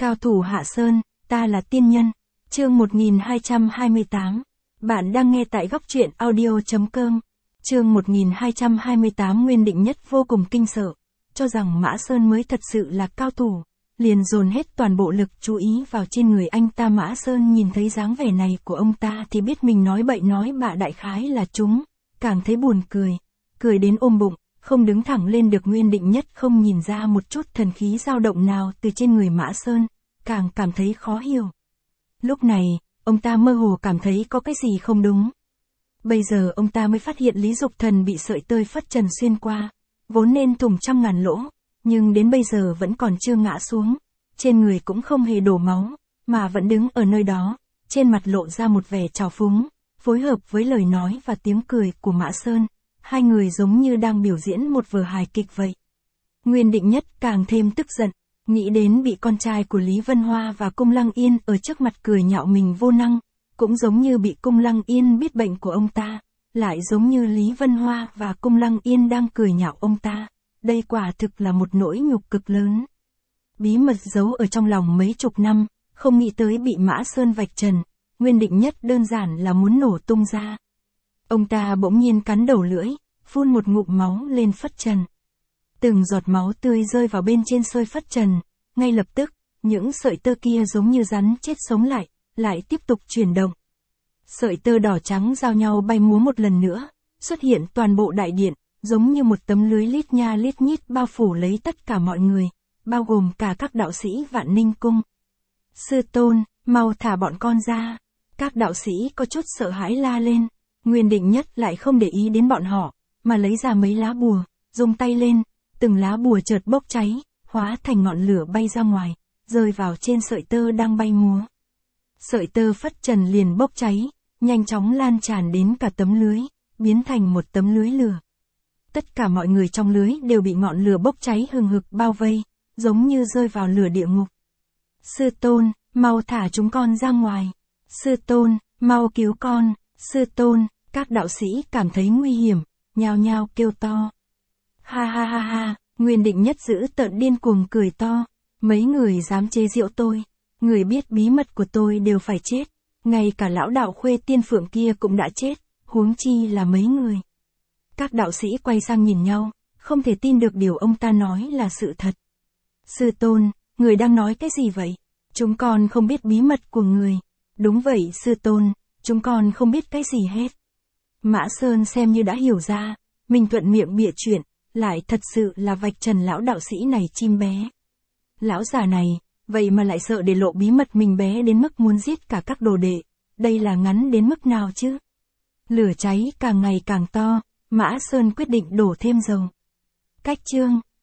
Cao thủ Hạ Sơn, ta là tiên nhân. Chương 1228. Bạn đang nghe tại góc truyện audio.com. Chương 1228. Nguyên Định Nhất vô cùng kinh sợ, cho rằng Mã Sơn mới thật sự là cao thủ, liền dồn hết toàn bộ lực chú ý vào trên người anh ta. Mã Sơn nhìn thấy dáng vẻ này của ông ta thì biết mình nói bậy nói bạ đại khái là chúng, càng thấy buồn cười, cười đến ôm bụng, không đứng thẳng lên được. Nguyên Định Nhất không nhìn ra một chút thần khí dao động nào từ trên người Mã Sơn, càng cảm thấy khó hiểu. Lúc này, ông ta mơ hồ cảm thấy có cái gì không đúng. Bây giờ ông ta mới phát hiện Lý Dục Thần bị sợi tơ phất trần xuyên qua, vốn nên thủng trăm ngàn lỗ, nhưng đến bây giờ vẫn còn chưa ngã xuống, trên người cũng không hề đổ máu, mà vẫn đứng ở nơi đó, trên mặt lộ ra một vẻ trào phúng, phối hợp với lời nói và tiếng cười của Mã Sơn, hai người giống như đang biểu diễn một vở hài kịch vậy. Nguyên Định Nhất càng thêm tức giận, nghĩ đến bị con trai của Lý Vân Hoa và Cung Lăng Yên ở trước mặt cười nhạo mình vô năng, cũng giống như bị Cung Lăng Yên biết bệnh của ông ta, lại giống như Lý Vân Hoa và Cung Lăng Yên đang cười nhạo ông ta. Đây quả thực là một nỗi nhục cực lớn. Bí mật giấu ở trong lòng mấy chục năm, không nghĩ tới bị Mã Sơn vạch trần, Nguyên Định Nhất đơn giản là muốn nổ tung ra. Ông ta bỗng nhiên cắn đầu lưỡi, phun một ngụm máu lên phất trần. Từng giọt máu tươi rơi vào bên trên sợi phất trần, ngay lập tức, những sợi tơ kia giống như rắn chết sống lại tiếp tục chuyển động. Sợi tơ đỏ trắng giao nhau bay múa một lần nữa, xuất hiện toàn bộ đại điện, giống như một tấm lưới lít nha lít nhít bao phủ lấy tất cả mọi người, bao gồm cả các đạo sĩ Vạn Ninh Cung. Sư tôn, mau thả bọn con ra. Các đạo sĩ có chút sợ hãi la lên. Nguyên Định Nhất lại không để ý đến bọn họ, mà lấy ra mấy lá bùa, dùng tay lên, từng lá bùa chợt bốc cháy, hóa thành ngọn lửa bay ra ngoài, rơi vào trên sợi tơ đang bay múa. Sợi tơ phất trần liền bốc cháy, nhanh chóng lan tràn đến cả tấm lưới, biến thành một tấm lưới lửa. Tất cả mọi người trong lưới đều bị ngọn lửa bốc cháy hừng hực bao vây, giống như rơi vào lửa địa ngục. Sư tôn, mau thả chúng con ra ngoài. Sư tôn, mau cứu con. Sư tôn, các đạo sĩ cảm thấy nguy hiểm, nhao nhao kêu to. Ha ha ha ha, Nguyên Định Nhất giữ tợn điên cuồng cười to. Mấy người dám chế giễu tôi, người biết bí mật của tôi đều phải chết, ngay cả lão đạo Khuê Tiên Phượng kia cũng đã chết, huống chi là mấy người. Các đạo sĩ quay sang nhìn nhau, không thể tin được điều ông ta nói là sự thật. Sư tôn, người đang nói cái gì vậy? Chúng con không biết bí mật của người. Đúng vậy sư tôn, chúng con không biết cái gì hết. Mã Sơn xem như đã hiểu ra, mình thuận miệng bịa chuyện, lại thật sự là vạch trần lão đạo sĩ này chim bé. Lão già này, vậy mà lại sợ để lộ bí mật mình bé đến mức muốn giết cả các đồ đệ, đây là ngắn đến mức nào chứ? Lửa cháy càng ngày càng to, Mã Sơn quyết định đổ thêm dầu. Cách chương